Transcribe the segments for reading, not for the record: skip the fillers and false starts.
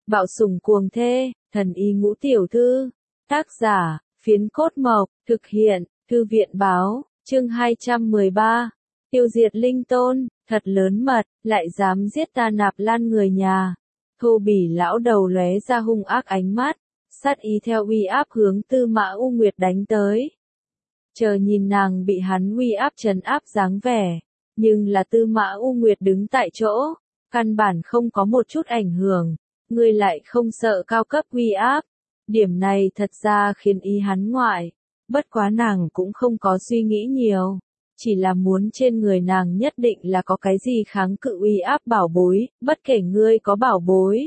Bạo sủng cuồng thê, thần y ngũ tiểu thư. Tác giả, Phiến Cốt Mộc, thực hiện, Thư viện Báo, chương 213. Tiêu diệt Linh Tôn, thật lớn mật, lại dám giết ta Nạp Lan người nhà. Thô bỉ lão đầu lóe ra hung ác ánh mắt, sát ý theo uy áp hướng Tư Mã U Nguyệt đánh tới. Chờ nhìn nàng bị hắn uy áp trấn áp dáng vẻ, nhưng là Tư Mã U Nguyệt đứng tại chỗ, căn bản không có một chút ảnh hưởng, ngươi lại không sợ cao cấp uy áp. Điểm này thật ra khiến ý hắn ngoại, bất quá nàng cũng không có suy nghĩ nhiều, chỉ là muốn trên người nàng nhất định là có cái gì kháng cự uy áp bảo bối, bất kể ngươi có bảo bối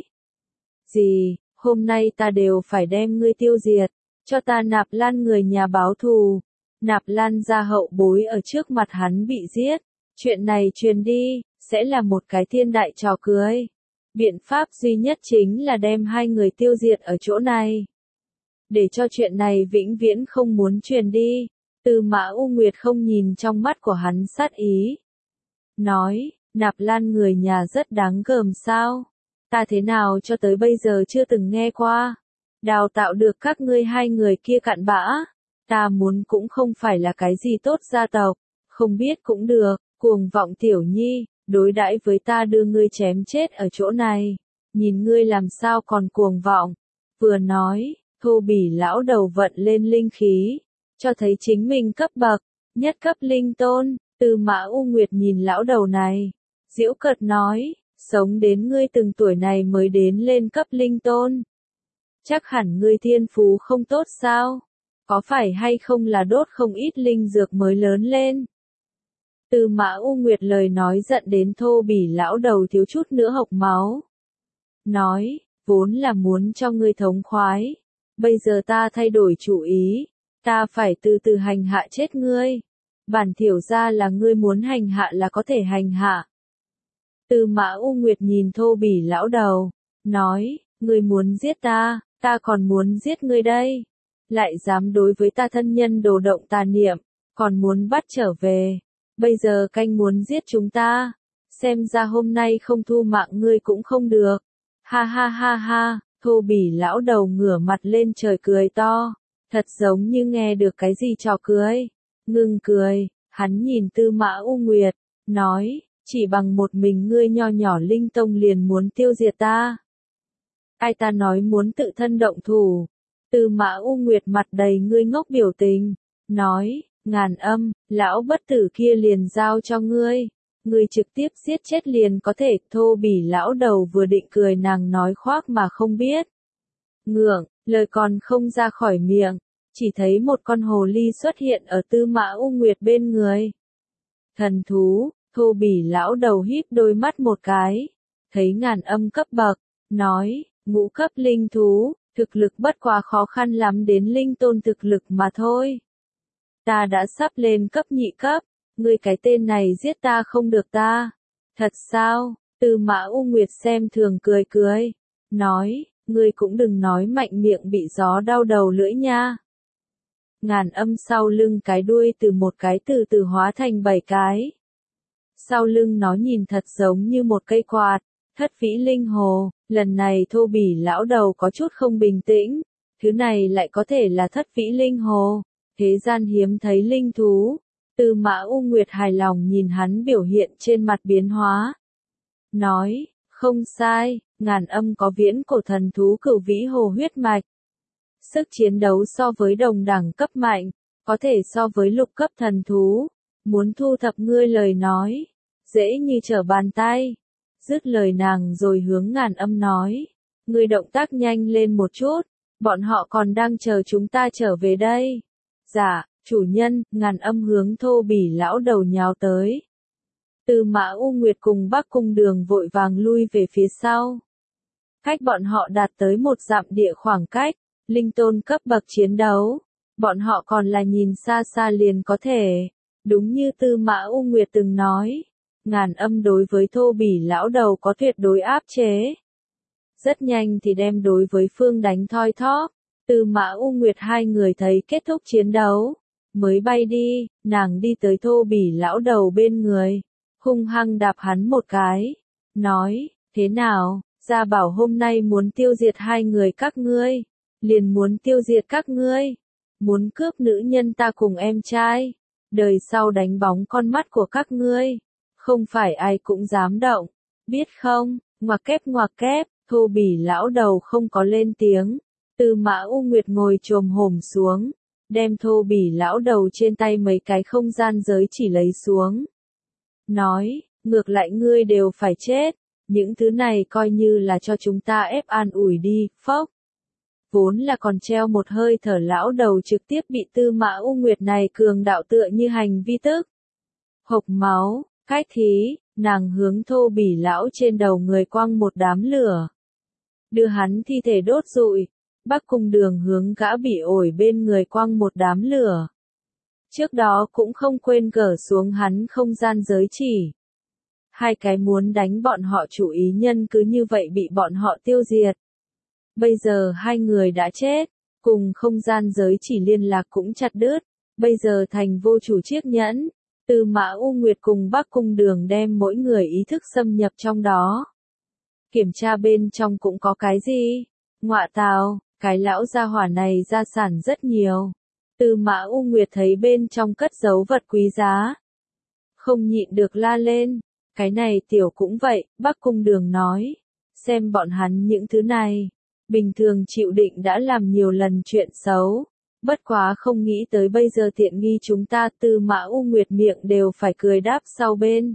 gì, hôm nay ta đều phải đem ngươi tiêu diệt, cho ta Nạp Lan người nhà báo thù. Nạp Lan gia hậu bối ở trước mặt hắn bị giết, chuyện này truyền đi, sẽ là một cái thiên đại trò cười. Biện pháp duy nhất chính là đem hai người tiêu diệt ở chỗ này. Để cho chuyện này vĩnh viễn không muốn truyền đi, Tư Mã U Nguyệt không nhìn trong mắt của hắn sát ý. Nói, Nạp Lan người nhà rất đáng gờm sao? Ta thế nào cho tới bây giờ chưa từng nghe qua. Đào tạo được các ngươi hai người kia cặn bã. Ta muốn cũng không phải là cái gì tốt gia tộc, không biết cũng được, cuồng vọng tiểu nhi, đối đãi với ta đưa ngươi chém chết ở chỗ này, nhìn ngươi làm sao còn cuồng vọng. Vừa nói, thô bỉ lão đầu vận lên linh khí, cho thấy chính mình cấp bậc, nhất cấp linh tôn. Tư Mã U Nguyệt nhìn lão đầu này, giễu cợt nói, sống đến ngươi từng tuổi này mới đến lên cấp linh tôn. Chắc hẳn ngươi thiên phú không tốt sao? Có phải hay không là đốt không ít linh dược mới lớn lên? Tư Mã U Nguyệt lời nói giận đến thô bỉ lão đầu thiếu chút nữa hộc máu. Nói, vốn là muốn cho ngươi thống khoái. Bây giờ ta thay đổi chủ ý. Ta phải từ từ hành hạ chết ngươi. Bản thiểu ra là ngươi muốn hành hạ là có thể hành hạ. Tư Mã U Nguyệt nhìn thô bỉ lão đầu. Nói, ngươi muốn giết ta, ta còn muốn giết ngươi đây. Lại dám đối với ta thân nhân đồ động tà niệm, còn muốn bắt trở về. Bây giờ canh muốn giết chúng ta, xem ra hôm nay không thu mạng ngươi cũng không được. Ha ha ha ha, thô bỉ lão đầu ngửa mặt lên trời cười to, thật giống như nghe được cái gì trò cười. Ngưng cười, hắn nhìn Tư Mã U Nguyệt, nói, chỉ bằng một mình ngươi nho nhỏ linh tông liền muốn tiêu diệt ta. Ai ta nói muốn tự thân động thủ. Tư Mã U Nguyệt mặt đầy ngươi ngốc biểu tình, nói, Ngàn Âm, lão bất tử kia liền giao cho ngươi, ngươi trực tiếp giết chết liền có thể. Thô bỉ lão đầu vừa định cười nàng nói khoác mà không biết. Ngượng, lời còn không ra khỏi miệng, chỉ thấy một con hồ ly xuất hiện ở Tư Mã U Nguyệt bên người. Thần thú, thô bỉ lão đầu híp đôi mắt một cái, thấy Ngàn Âm cấp bậc, nói, ngũ cấp linh thú. Thực lực bất quá khó khăn lắm đến linh tôn thực lực mà thôi. Ta đã sắp lên cấp nhị cấp, ngươi cái tên này giết ta không được ta. Thật sao? Tư Mã U Nguyệt xem thường cười cười, nói, ngươi cũng đừng nói mạnh miệng bị gió đau đầu lưỡi nha. Ngàn Âm sau lưng cái đuôi từ một cái từ từ hóa thành 7 cái. Sau lưng nó nhìn thật giống như một cây quạt. Thất vĩ linh hồ, lần này thô bỉ lão đầu có chút không bình tĩnh, thứ này lại có thể là thất vĩ linh hồ, thế gian hiếm thấy linh thú. Tư Mã U Nguyệt hài lòng nhìn hắn biểu hiện trên mặt biến hóa. Nói, không sai, Ngàn Âm có viễn cổ thần thú cửu vĩ hồ huyết mạch. Sức chiến đấu so với đồng đẳng cấp mạnh, có thể so với lục cấp thần thú, muốn thu thập ngươi lời nói, dễ như trở bàn tay. Dứt lời nàng rồi hướng Ngàn Âm nói, ngươi động tác nhanh lên một chút, bọn họ còn đang chờ chúng ta trở về đây. Dạ, chủ nhân. Ngàn Âm hướng thô bỉ lão đầu nhào tới. Tư Mã U Nguyệt cùng Bắc Cung Đường vội vàng lui về phía sau. Cách bọn họ đạt tới 1 dặm địa khoảng cách, linh tôn cấp bậc chiến đấu, bọn họ còn là nhìn xa xa liền có thể. Đúng như Tư Mã U Nguyệt từng nói. Ngàn Âm đối với thô bỉ lão đầu có tuyệt đối áp chế. Rất nhanh thì đem đối với phương đánh thoi thóp. Tư Mã U Nguyệt hai người thấy kết thúc chiến đấu, mới bay đi, nàng đi tới thô bỉ lão đầu bên người, hung hăng đạp hắn một cái, nói, thế nào, gia bảo hôm nay muốn tiêu diệt hai người các ngươi, liền muốn tiêu diệt các ngươi, muốn cướp nữ nhân ta cùng em trai, đời sau đánh bóng con mắt của các ngươi, không phải ai cũng dám động, biết không, ngoặc kép, Thô Bỉ lão đầu không có lên tiếng, Tư Mã U Nguyệt ngồi chồm hổm xuống, đem Thô Bỉ lão đầu trên tay mấy cái không gian giới chỉ lấy xuống. Nói, ngược lại ngươi đều phải chết, những thứ này coi như là cho chúng ta ép an ủi đi, phốc. Vốn là còn treo một hơi thở lão đầu trực tiếp bị Tư Mã U Nguyệt này cường đạo tựa như hành vi tức. Hộc máu, cách thí, nàng hướng Thô Bỉ lão trên đầu người quăng một đám lửa. Đưa hắn thi thể đốt rụi, Bắc Cung Đường hướng gã bị ổi bên người quăng một đám lửa. Trước đó cũng không quên gỡ xuống hắn không gian giới chỉ. Hai cái muốn đánh bọn họ chủ ý nhân cứ như vậy bị bọn họ tiêu diệt. Bây giờ hai người đã chết, cùng không gian giới chỉ liên lạc cũng chặt đứt, bây giờ thành vô chủ chiếc nhẫn. Tư Mã U Nguyệt cùng Bắc Cung Đường đem mỗi người ý thức xâm nhập trong đó. Kiểm tra bên trong cũng có cái gì? Ngọa tào, cái lão gia hỏa này gia sản rất nhiều. Tư Mã U Nguyệt thấy bên trong cất giấu vật quý giá. Không nhịn được la lên. Cái này tiểu cũng vậy, Bắc Cung Đường nói. Xem bọn hắn những thứ này. Bình thường chịu định đã làm nhiều lần chuyện xấu. Bất quá không nghĩ tới bây giờ tiện nghi chúng ta. Tư Mã U Nguyệt miệng đều phải cười đáp sau bên.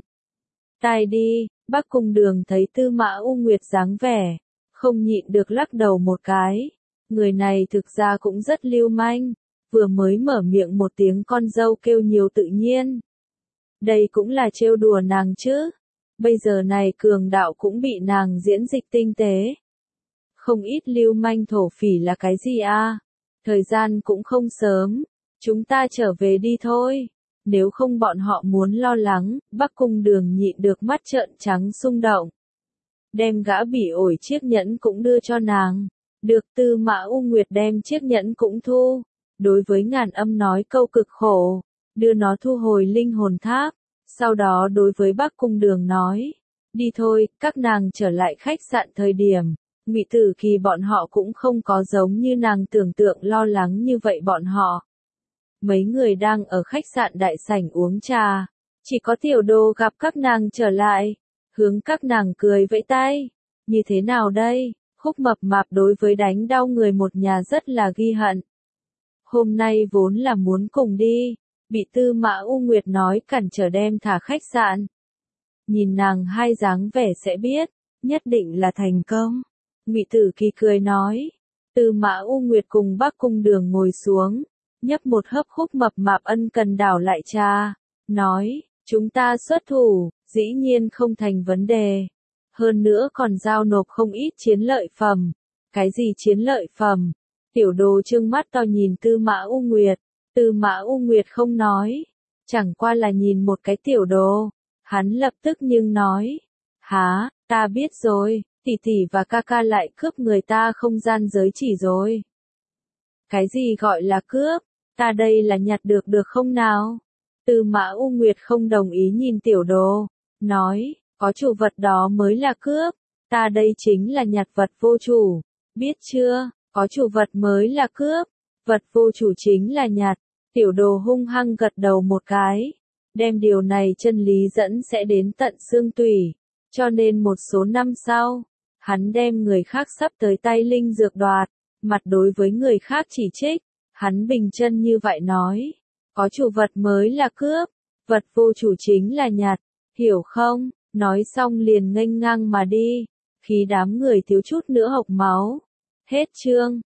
Tai đi, Bắc Cung Đường thấy Tư Mã U Nguyệt dáng vẻ. Không nhịn được lắc đầu một cái. Người này thực ra cũng rất lưu manh. Vừa mới mở miệng một tiếng con dâu kêu nhiều tự nhiên. Đây cũng là trêu đùa nàng chứ. Bây giờ này cường đạo cũng bị nàng diễn dịch tinh tế. Không ít lưu manh thổ phỉ là cái gì a? Thời gian cũng không sớm. Chúng ta trở về đi thôi. Nếu không bọn họ muốn lo lắng, Bắc Cung Đường nhịn được mắt trợn trắng xung động. Đem gã bị ổi chiếc nhẫn cũng đưa cho nàng. Được Tư Mã U Nguyệt đem chiếc nhẫn cũng thu. Đối với Ngàn Âm nói câu cực khổ. Đưa nó thu hồi linh hồn tháp. Sau đó đối với Bắc Cung Đường nói. Đi thôi, các nàng trở lại khách sạn thời điểm. Ngụy Tử Kỳ bọn họ cũng không có giống như nàng tưởng tượng lo lắng như vậy bọn họ. Mấy người đang ở khách sạn đại sảnh uống trà. Chỉ có Tiểu Đồ gặp các nàng trở lại. Hướng các nàng cười vẫy tay. Như thế nào đây? Khúc Mập Mạp đối với đánh đau người một nhà rất là ghi hận. Hôm nay vốn là muốn cùng đi. Bị Tư Mã U Nguyệt nói cản trở đem thả khách sạn. Nhìn nàng hai dáng vẻ sẽ biết. Nhất định là thành công. Ngụy Tử Kỳ cười nói. Tư Mã U Nguyệt cùng Bắc Cung Đường ngồi xuống. Nhấp một hớp Khúc Mập Mạp ân cần đảo lại trà. Nói, chúng ta xuất thủ, dĩ nhiên không thành vấn đề. Hơn nữa còn giao nộp không ít chiến lợi phẩm. Cái gì chiến lợi phẩm? Tiểu Đồ trừng mắt to nhìn Tư Mã U Nguyệt. Tư Mã U Nguyệt không nói. Chẳng qua là nhìn một cái Tiểu Đồ. Hắn lập tức nhưng nói. Hả, ta biết rồi, tỷ tỷ và ca ca lại cướp người ta không gian giới chỉ rồi. Cái gì gọi là cướp? Ta đây là nhặt được không nào? Tư Mã U Nguyệt không đồng ý nhìn Tiểu Đồ. Nói, có chủ vật đó mới là cướp. Ta đây chính là nhặt vật vô chủ. Biết chưa, có chủ vật mới là cướp. Vật vô chủ chính là nhặt. Tiểu Đồ hung hăng gật đầu một cái. Đem điều này chân lý dẫn sẽ đến tận xương tủy. Cho nên một số năm sau, hắn đem người khác sắp tới tay linh dược đoạt. Mặt đối với người khác chỉ trích. Hắn bình chân như vậy nói. Có chủ vật mới là cướp. Vật vô chủ chính là nhặt. Hiểu không? Nói xong liền nghênh ngang mà đi. Khi đám người thiếu chút nữa hộc máu. Hết chương.